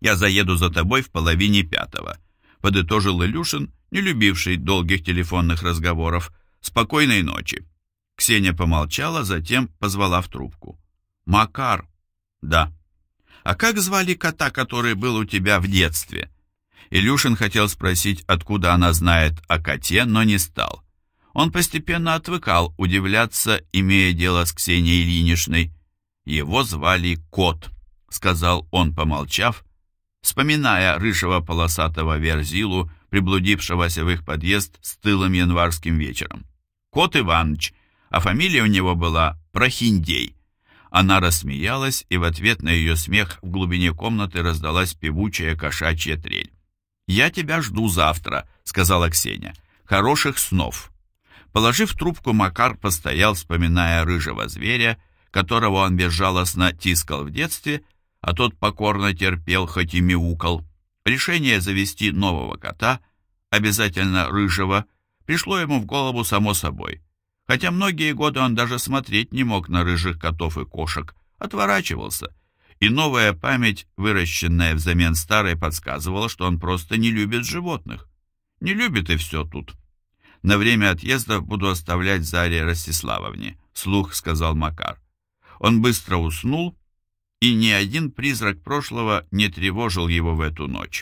Я заеду за тобой в 4:30, подытожил Илюшин, не любивший долгих телефонных разговоров. Спокойной ночи. Ксения помолчала, затем позвала в трубку. Макар. Да. А как звали кота, который был у тебя в детстве? Илюшин хотел спросить, откуда она знает о коте, но не стал. Он постепенно отвыкал удивляться, имея дело с Ксенией Ильиничной. Его звали Кот, сказал он, помолчав, вспоминая рыжего полосатого верзилу, приблудившегося в их подъезд с тылым январским вечером. Кот Иваныч, а фамилия у него была Прохиндей. Она рассмеялась, и в ответ на ее смех в глубине комнаты раздалась певучая кошачья трель. «Я тебя жду завтра», — сказала Ксения. «Хороших снов». Положив трубку, Макар постоял, вспоминая рыжего зверя, которого он безжалостно тискал в детстве, а тот покорно терпел, хоть и мяукал. Решение завести нового кота, обязательно рыжего, пришло ему в голову само собой. Хотя многие годы он даже смотреть не мог на рыжих котов и кошек, отворачивался. И новая память, выращенная взамен старой, подсказывала, что он просто не любит животных. Не любит и все тут. «На время отъезда буду оставлять Заре Ростиславовне», — вслух сказал Макар. Он быстро уснул, и ни один призрак прошлого не тревожил его в эту ночь.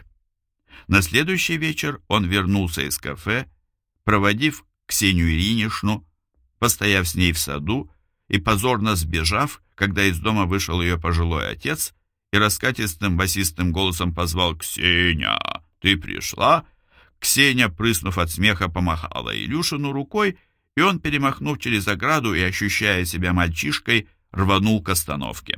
На следующий вечер он вернулся из кафе, проводив Ксению Ильиничну, постояв с ней в саду и позорно сбежав, когда из дома вышел ее пожилой отец и раскатистым басистым голосом позвал: «Ксения, ты пришла?» Ксения, прыснув от смеха, помахала Илюшину рукой, и он, перемахнув через ограду и ощущая себя мальчишкой, рванул к остановке.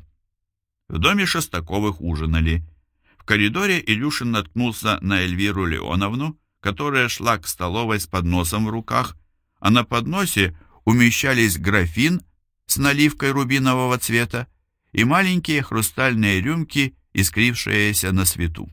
В доме Шестаковых ужинали. В коридоре Илюшин наткнулся на Эльвиру Леоновну, которая шла к столовой с подносом в руках, а на подносе умещались графин с наливкой рубинового цвета и маленькие хрустальные рюмки, искрившиеся на свету.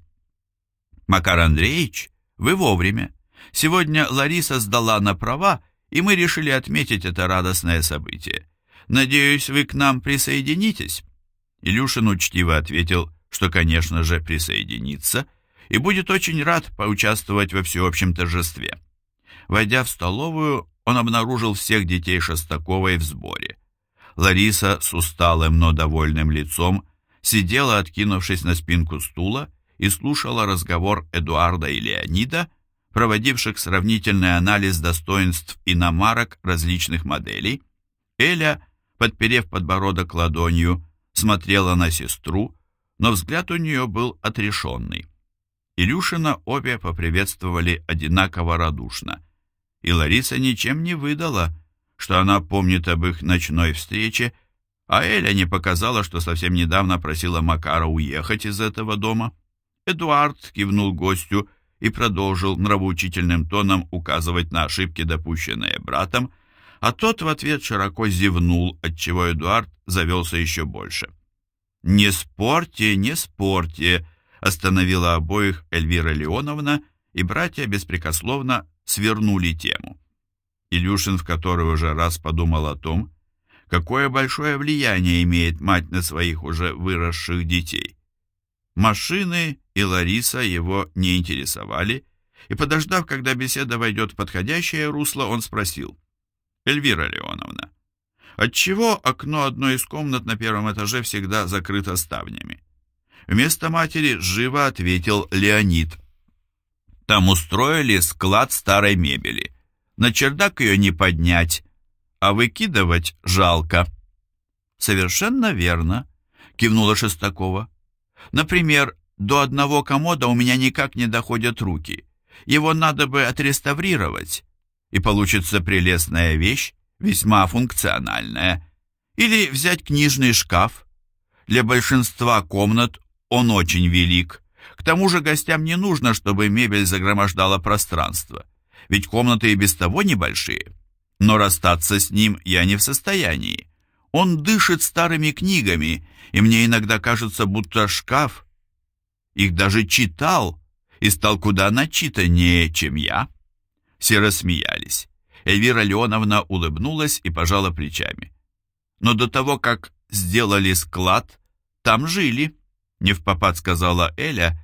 «Макар Андреевич, вы вовремя. Сегодня Лариса сдала на права, и мы решили отметить это радостное событие. Надеюсь, вы к нам присоединитесь?» Илюшин учтиво ответил, что, конечно же, присоединится, и будет очень рад поучаствовать во всеобщем торжестве. Войдя в столовую, он обнаружил всех детей Шестаковой в сборе. Лариса с усталым, но довольным лицом сидела, откинувшись на спинку стула, и слушала разговор Эдуарда и Леонида, проводивших сравнительный анализ достоинств иномарок различных моделей. Эля, подперев подбородок ладонью, смотрела на сестру, но взгляд у нее был отрешенный. Илюшина обе поприветствовали одинаково радушно, и Лариса ничем не выдала, что она помнит об их ночной встрече, а Эля не показала, что совсем недавно просила Макара уехать из этого дома. Эдуард кивнул гостю и продолжил нравоучительным тоном указывать на ошибки, допущенные братом, а тот в ответ широко зевнул, отчего Эдуард завелся еще больше. «Не спорьте, не спорьте», — остановила обоих Эльвира Леоновна, и братья беспрекословно свернули тему. Илюшин в который уже раз подумал о том, какое большое влияние имеет мать на своих уже выросших детей. Машины и Лариса его не интересовали, и, подождав, когда беседа войдет в подходящее русло, он спросил: «Эльвира Леоновна, отчего окно одной из комнат на первом этаже всегда закрыто ставнями?» Вместо матери живо ответил Леонид: «Там устроили склад старой мебели. На чердак ее не поднять, а выкидывать жалко». «Совершенно верно», — кивнула Шестакова. «Например, до одного комода у меня никак не доходят руки. Его надо бы отреставрировать, и получится прелестная вещь, весьма функциональная. Или взять книжный шкаф. Для большинства комнат он очень велик. К тому же гостям не нужно, чтобы мебель загромождала пространство, ведь комнаты и без того небольшие. Но расстаться с ним я не в состоянии. Он дышит старыми книгами, и мне иногда кажется, будто шкаф их даже читал и стал куда начитаннее, чем я». Все рассмеялись. Эльвира Леоновна улыбнулась и пожала плечами. «Но до того, как сделали склад, там жили», — невпопад сказала Эля,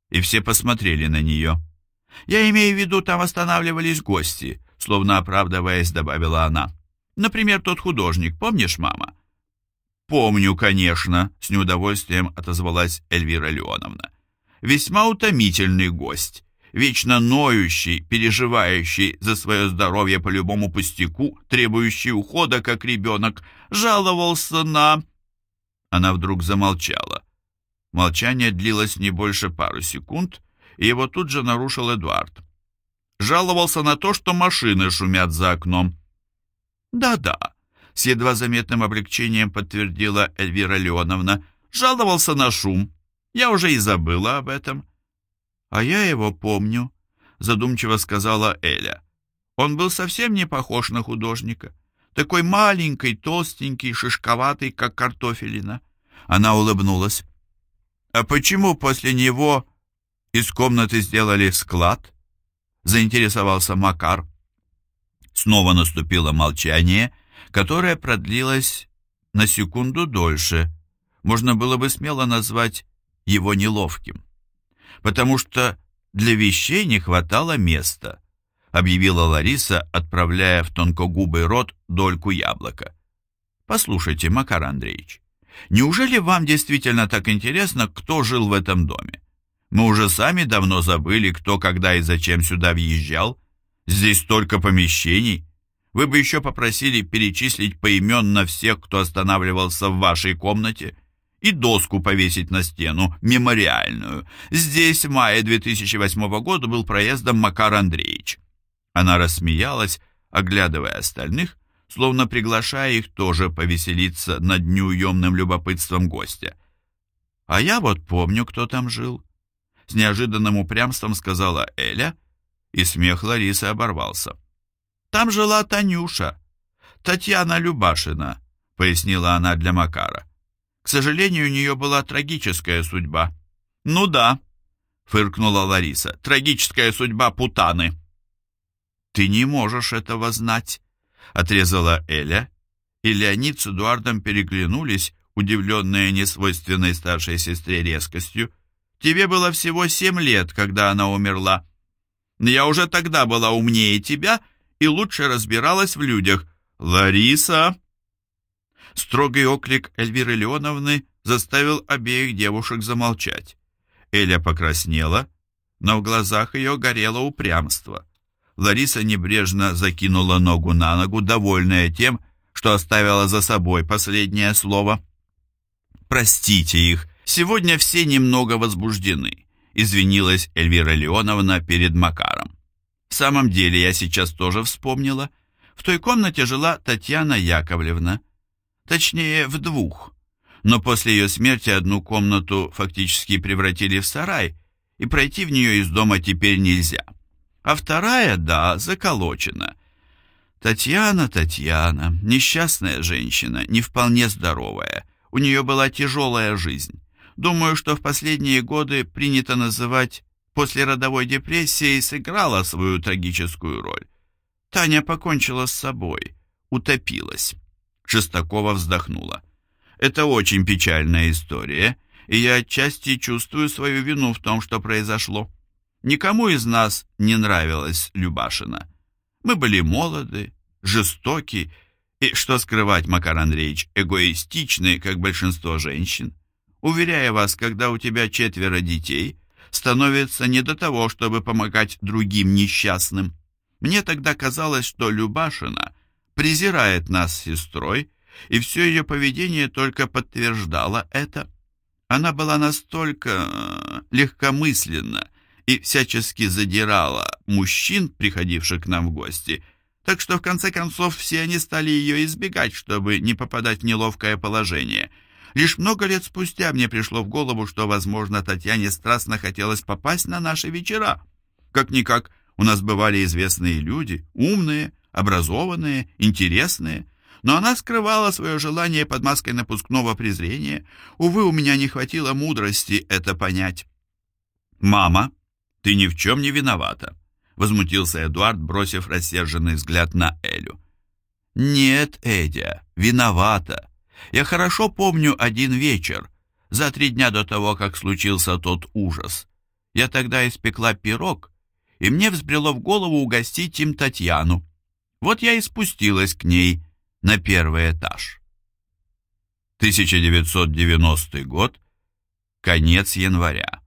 и все посмотрели на нее. «Я имею в виду, там останавливались гости», словно оправдываясь, добавила она. «Например, тот художник, помнишь, мама?» «Помню, конечно», — с неудовольствием отозвалась Эльвира Леоновна. «Весьма утомительный гость, вечно ноющий, переживающий за свое здоровье по любому пустяку, требующий ухода, как ребенок, жаловался на...» Она вдруг замолчала. Молчание длилось не больше пары секунд, и его тут же нарушил Эдуард. Жаловался на то, что машины шумят за окном. «Да-да», — с едва заметным облегчением подтвердила Эльвира Леоновна, «жаловался на шум. Я уже и забыла об этом». «А я его помню», — задумчиво сказала Эля. «Он был совсем не похож на художника. Такой маленький, толстенький, шишковатый, как картофелина». Она улыбнулась. «А почему после него из комнаты сделали склад?» — заинтересовался Макар. Снова наступило молчание, которое продлилось на секунду дольше. Можно было бы смело назвать его неловким. «Потому что для вещей не хватало места», — объявила Лариса, отправляя в тонкогубый рот дольку яблока. «Послушайте, Макар Андреевич, неужели вам действительно так интересно, кто жил в этом доме? Мы уже сами давно забыли, кто, когда и зачем сюда въезжал. Здесь столько помещений. Вы бы еще попросили перечислить поименно всех, кто останавливался в вашей комнате, и доску повесить на стену, мемориальную. Здесь в мае 2008 года был проездом Макар Андреевич». Она рассмеялась, оглядывая остальных, словно приглашая их тоже повеселиться над неуемным любопытством гостя. «А я вот помню, кто там жил», — с неожиданным упрямством сказала Эля, и смех Ларисы оборвался. «Там жила Танюша, Татьяна Любашина», — пояснила она для Макара. «К сожалению, у нее была трагическая судьба». «Ну да», — фыркнула Лариса, — «трагическая судьба путаны». «Ты не можешь этого знать», — отрезала Эля, и Леонид с Эдуардом переглянулись, удивленные несвойственной старшей сестре резкостью. «Тебе было всего 7 лет, когда она умерла. Я уже тогда была умнее тебя и лучше разбиралась в людях. Лариса!» Строгий оклик Эльвиры Леоновны заставил обеих девушек замолчать. Эля покраснела, но в глазах ее горело упрямство. Лариса небрежно закинула ногу на ногу, довольная тем, что оставила за собой последнее слово. «Простите их, сегодня все немного возбуждены», — извинилась Эльвира Леоновна перед Макаром. «В самом деле, я сейчас тоже вспомнила. В той комнате жила Татьяна Яковлевна. Точнее, в 2. Но после ее смерти одну комнату фактически превратили в сарай, и пройти в нее из дома теперь нельзя. А вторая, да, заколочена. Татьяна, несчастная женщина, не вполне здоровая. У нее была тяжелая жизнь. Думаю, что в последние годы принято называть послеродовой депрессией, сыграла свою трагическую роль. Таня покончила с собой, утопилась». Шестакова вздохнула. «Это очень печальная история, и я отчасти чувствую свою вину в том, что произошло. Никому из нас не нравилась Любашина. Мы были молоды, жестоки и, что скрывать, Макар Андреевич, эгоистичны, как большинство женщин. Уверяю вас, когда у тебя 4 детей, становится не до того, чтобы помогать другим несчастным. Мне тогда казалось, что Любашина презирает нас с сестрой, и все ее поведение только подтверждало это. Она была настолько легкомысленна и всячески задирала мужчин, приходивших к нам в гости, так что в конце концов все они стали ее избегать, чтобы не попадать в неловкое положение. Лишь много лет спустя мне пришло в голову, что, возможно, Татьяне страстно хотелось попасть на наши вечера. Как-никак, у нас бывали известные люди, умные, образованные, интересные, но она скрывала свое желание под маской напускного презрения. Увы, у меня не хватило мудрости это понять. «Мама, ты ни в чем не виновата», — возмутился Эдуард, бросив рассерженный взгляд на Элю. «Нет, Эдя, виновата. Я хорошо помню один вечер, за 3 дня до того, как случился тот ужас. Я тогда испекла пирог, и мне взбрело в голову угостить им Татьяну. Вот я и спустилась к ней на первый этаж. 1990 год, конец января.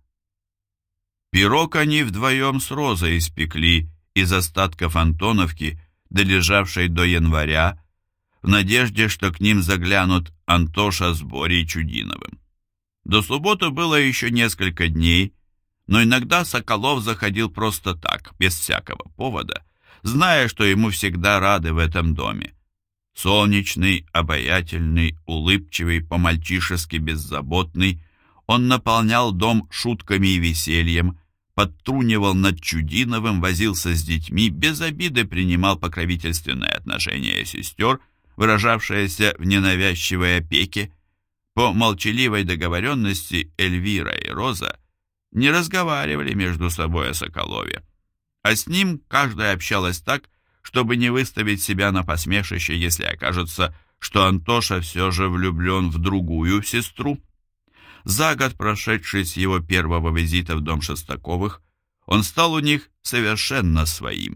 Пирог они вдвоем с Розой испекли из остатков Антоновки, долежавшей до января, в надежде, что к ним заглянут Антоша с Борей Чудиновым. До субботы было еще несколько дней, но иногда Соколов заходил просто так, без всякого повода, зная, что ему всегда рады в этом доме. Солнечный, обаятельный, улыбчивый, по-мальчишески беззаботный, он наполнял дом шутками и весельем, подтрунивал над Чудиновым, возился с детьми, без обиды принимал покровительственное отношение сестер, выражавшееся в ненавязчивой опеке. По молчаливой договоренности Эльвира и Роза не разговаривали между собой о Соколове, а с ним каждая общалась так, чтобы не выставить себя на посмешище, если окажется, что Антоша все же влюблен в другую сестру. За год, прошедший с его первого визита в дом Шестаковых, он стал у них совершенно своим.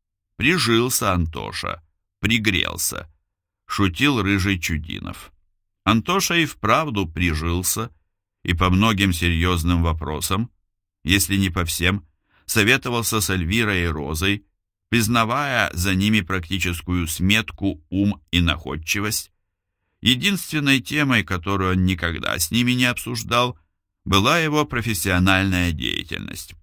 Прижился Антоша, пригрелся, шутил рыжий Чудинов. Антоша и вправду прижился, и по многим серьезным вопросам, если не по всем, советовался с Эльвирой и Розой, признавая за ними практическую сметку, ум и находчивость. Единственной темой, которую он никогда с ними не обсуждал, была его профессиональная деятельность.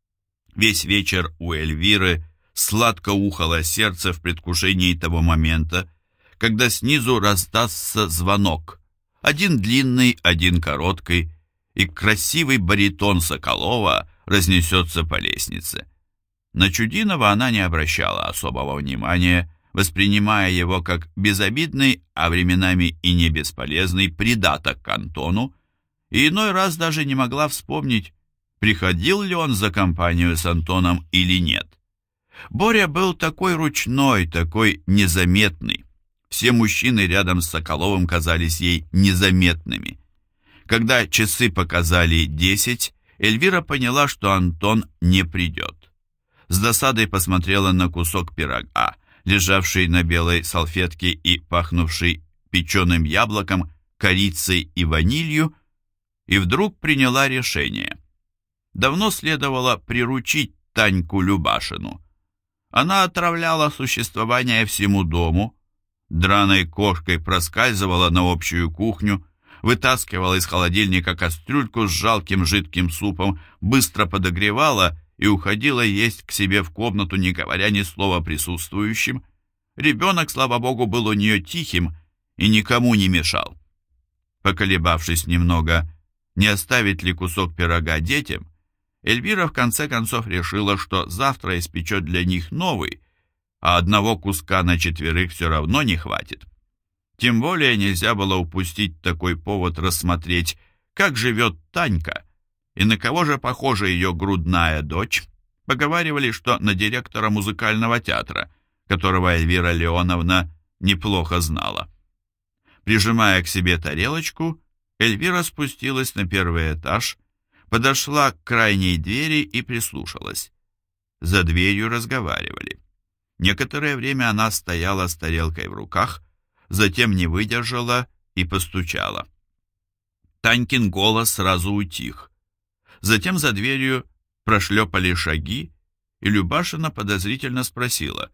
Весь вечер у Эльвиры сладко ухало сердце в предвкушении того момента, когда снизу раздастся звонок, один длинный, один короткий, и красивый баритон Соколова разнесется по лестнице. На Чудинова она не обращала особого внимания, воспринимая его как безобидный, а временами и не бесполезный придаток к Антону, и иной раз даже не могла вспомнить, приходил ли он за компанию с Антоном или нет. Боря был такой ручной, такой незаметный. Все мужчины рядом с Соколовым казались ей незаметными. Когда часы показали 10, Эльвира поняла, что Антон не придет. С досадой посмотрела на кусок пирога, лежавший на белой салфетке и пахнувший печеным яблоком, корицей и ванилью, и вдруг приняла решение. Давно следовало приручить Таньку Любашину. Она отравляла существование всему дому, драной кошкой проскальзывала на общую кухню, вытаскивала из холодильника кастрюльку с жалким жидким супом, быстро подогревала и уходила есть к себе в комнату, не говоря ни слова присутствующим. Ребенок, слава богу, был у нее тихим и никому не мешал. Поколебавшись немного, не оставить ли кусок пирога детям, Эльвира в конце концов решила, что завтра испечет для них новый, а одного куска на 4 все равно не хватит. Тем более нельзя было упустить такой повод рассмотреть, как живет Танька, и на кого же похожа ее грудная дочь. Поговаривали, что на директора музыкального театра, которого Эльвира Леоновна неплохо знала. Прижимая к себе тарелочку, Эльвира спустилась на первый этаж, подошла к крайней двери и прислушалась. За дверью разговаривали. Некоторое время она стояла с тарелкой в руках, затем не выдержала и постучала. Танькин голос сразу утих. Затем за дверью прошлепали шаги, и Любашина подозрительно спросила: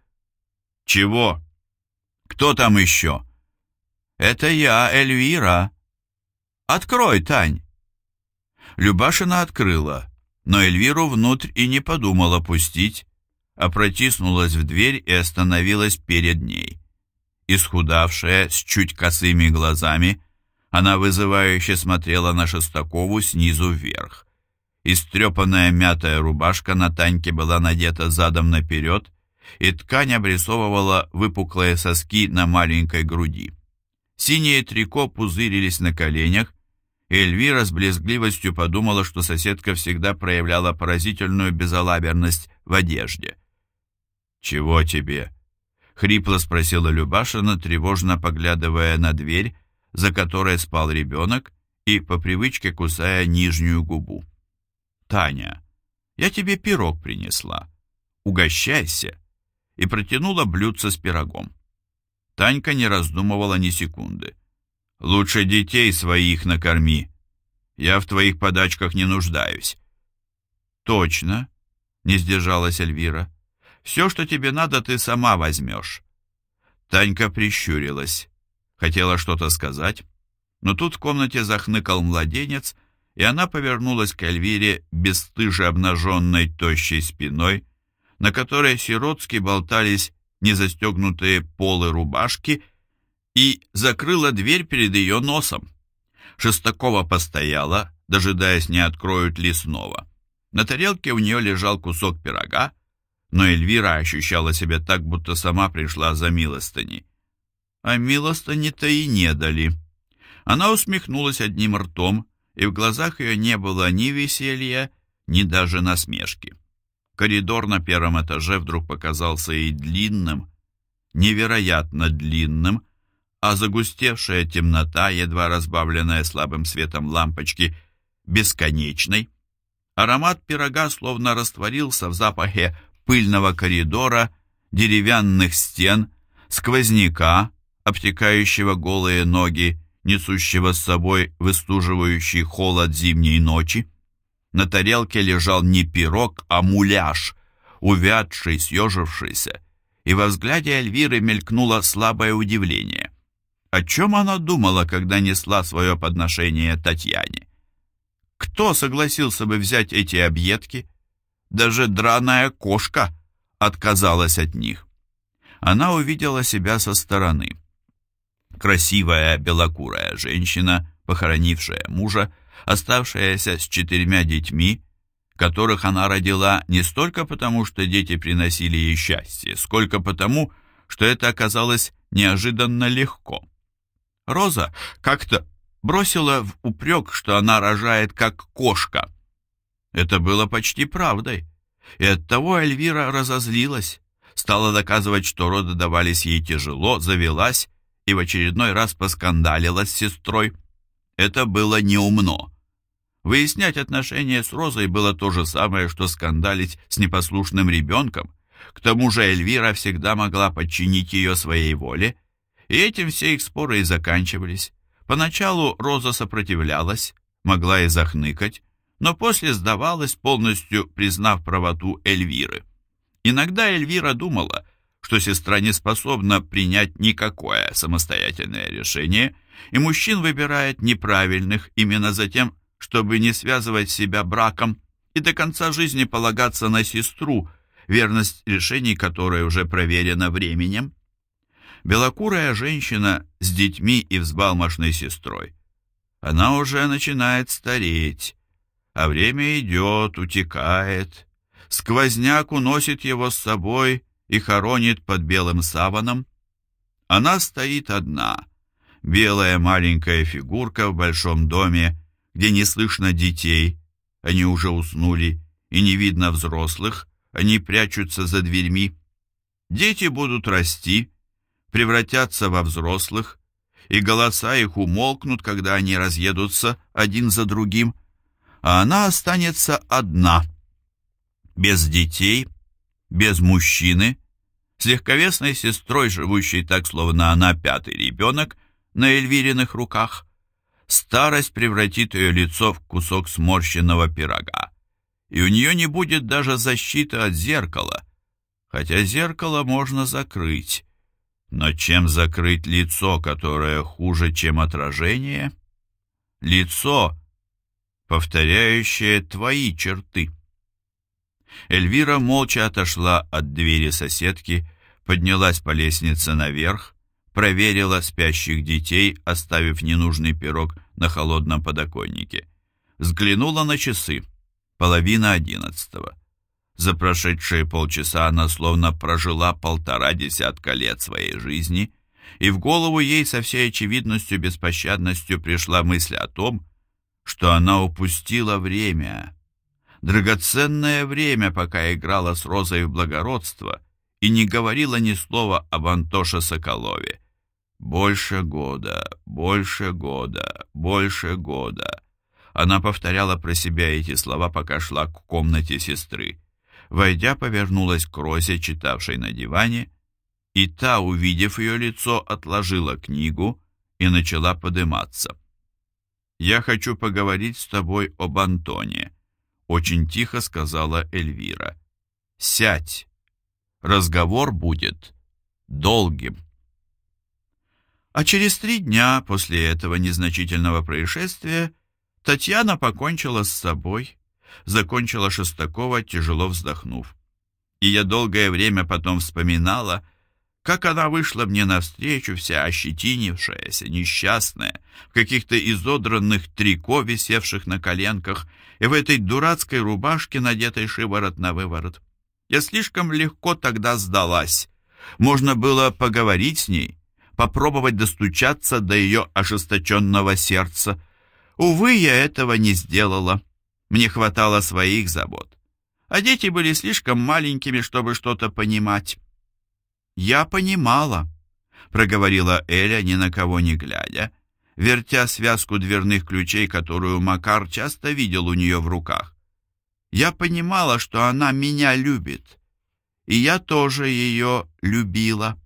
«Чего? Кто там еще?» «Это я, Эльвира. Открой, Тань». Любашина открыла, но Эльвиру внутрь и не подумала пустить, а протиснулась в дверь и остановилась перед ней. Исхудавшая, с чуть косыми глазами, она вызывающе смотрела на Шестакову снизу вверх. Истрепанная мятая рубашка на Таньке была надета задом наперед, и ткань обрисовывала выпуклые соски на маленькой груди. Синие трико пузырились на коленях, и Эльвира с брезгливостью подумала, что соседка всегда проявляла поразительную безалаберность в одежде. «Чего тебе?» — хрипло спросила Любашина, тревожно поглядывая на дверь, за которой спал ребенок, и по привычке кусая нижнюю губу. «Таня, Я тебе пирог принесла. Угощайся!» И протянула блюдце с пирогом. Танька не раздумывала ни секунды. «Лучше детей своих накорми. Я в твоих подачках не нуждаюсь». «Точно», — не сдержалась Эльвира. «Все, что тебе надо, ты сама возьмешь». Танька прищурилась. Хотела что-то сказать, но тут в комнате захныкал младенец, и она повернулась к Эльвире бесстыже обнаженной тощей спиной, на которой сиротски болтались незастегнутые полы рубашки, и закрыла дверь перед ее носом. Шестакова постояла, дожидаясь, не откроют ли снова. На тарелке у нее лежал кусок пирога, но Эльвира ощущала себя так, будто сама пришла за милостыней. А милостыни-то и не дали. Она усмехнулась одним ртом, и в глазах ее не было ни веселья, ни даже насмешки. Коридор на первом этаже вдруг показался ей длинным, невероятно длинным, а загустевшая темнота, едва разбавленная слабым светом лампочки, бесконечной. Аромат пирога словно растворился в запахе пыльного коридора, деревянных стен, сквозняка, обтекающего голые ноги, несущего с собой выстуживающий холод зимней ночи. На тарелке лежал не пирог, а муляж, увядший, съежившийся, и во взгляде Эльвиры мелькнуло слабое удивление. О чем она думала, когда несла свое подношение Татьяне? Кто согласился бы взять эти объедки? Даже драная кошка отказалась от них. Она увидела себя со стороны. Красивая белокурая женщина, похоронившая мужа, оставшаяся с 4 детьми, которых она родила не столько потому, что дети приносили ей счастье, сколько потому, что это оказалось неожиданно легко. Роза как-то бросила в упрек, что она рожает как кошка. Это было почти правдой, и оттого Эльвира разозлилась, стала доказывать, что роды давались ей тяжело, завелась и в очередной раз поскандалила с сестрой. Это было неумно. Выяснять отношения с Розой было то же самое, что скандалить с непослушным ребенком. К тому же Эльвира всегда могла подчинить ее своей воле, и этим все их споры и заканчивались. Поначалу Роза сопротивлялась, могла и захныкать, но после сдавалась, полностью признав правоту Эльвиры. Иногда Эльвира думала, что сестра не способна принять никакое самостоятельное решение, и мужчин выбирает неправильных именно за тем, чтобы не связывать себя браком и до конца жизни полагаться на сестру, верность решений которой уже проверена временем. Белокурая женщина с детьми и взбалмошной сестрой. Она уже начинает стареть, а время идет, утекает. Сквозняк уносит его с собой и хоронит под белым саваном. Она стоит одна, белая маленькая фигурка в большом доме, где не слышно детей, они уже уснули, и не видно взрослых, они прячутся за дверьми. Дети будут расти, превратятся во взрослых, и голоса их умолкнут, когда они разъедутся один за другим, а она останется одна, без детей, без мужчины, с легковесной сестрой, живущей так, словно она 5-й ребенок, на Эльвириных руках. Старость превратит ее лицо в кусок сморщенного пирога, и у нее не будет даже защиты от зеркала, хотя зеркало можно закрыть. Но чем закрыть лицо, которое хуже, чем отражение? Лицо, повторяющее твои черты. Эльвира молча отошла от двери соседки, поднялась по лестнице наверх, проверила спящих детей, оставив ненужный пирог на холодном подоконнике. Взглянула на часы. 10:30. За прошедшие полчаса она словно прожила 1,5 десятка лет своей жизни, и в голову ей со всей очевидностью, беспощадностью пришла мысль о том, что она упустила время, драгоценное время, пока играла с Розой в благородство и не говорила ни слова об Антоше Соколове. Больше года, больше года, больше года. Она повторяла про себя эти слова, пока шла к комнате сестры. Войдя, повернулась к Розе, читавшей на диване, и та, увидев ее лицо, отложила книгу и начала подыматься. «Я хочу поговорить с тобой об Антоне», — очень тихо сказала Эльвира. «Сядь. Разговор будет долгим». А через 3 дня после этого незначительного происшествия Татьяна покончила с собой, закончила Шестакова, тяжело вздохнув. И я долгое время потом вспоминала, как она вышла мне навстречу, вся ощетинившаяся, несчастная, в каких-то изодранных трико, висевших на коленках, и в этой дурацкой рубашке, надетой шиворот на выворот. Я слишком легко тогда сдалась. Можно было поговорить с ней, попробовать достучаться до ее ожесточенного сердца. Увы, я этого не сделала. Мне хватало своих забот. А дети были слишком маленькими, чтобы что-то понимать. «Я понимала», — проговорила Эля, ни на кого не глядя, вертя связку дверных ключей, которую Макар часто видел у нее в руках. «Я понимала, что она меня любит, и я тоже ее любила».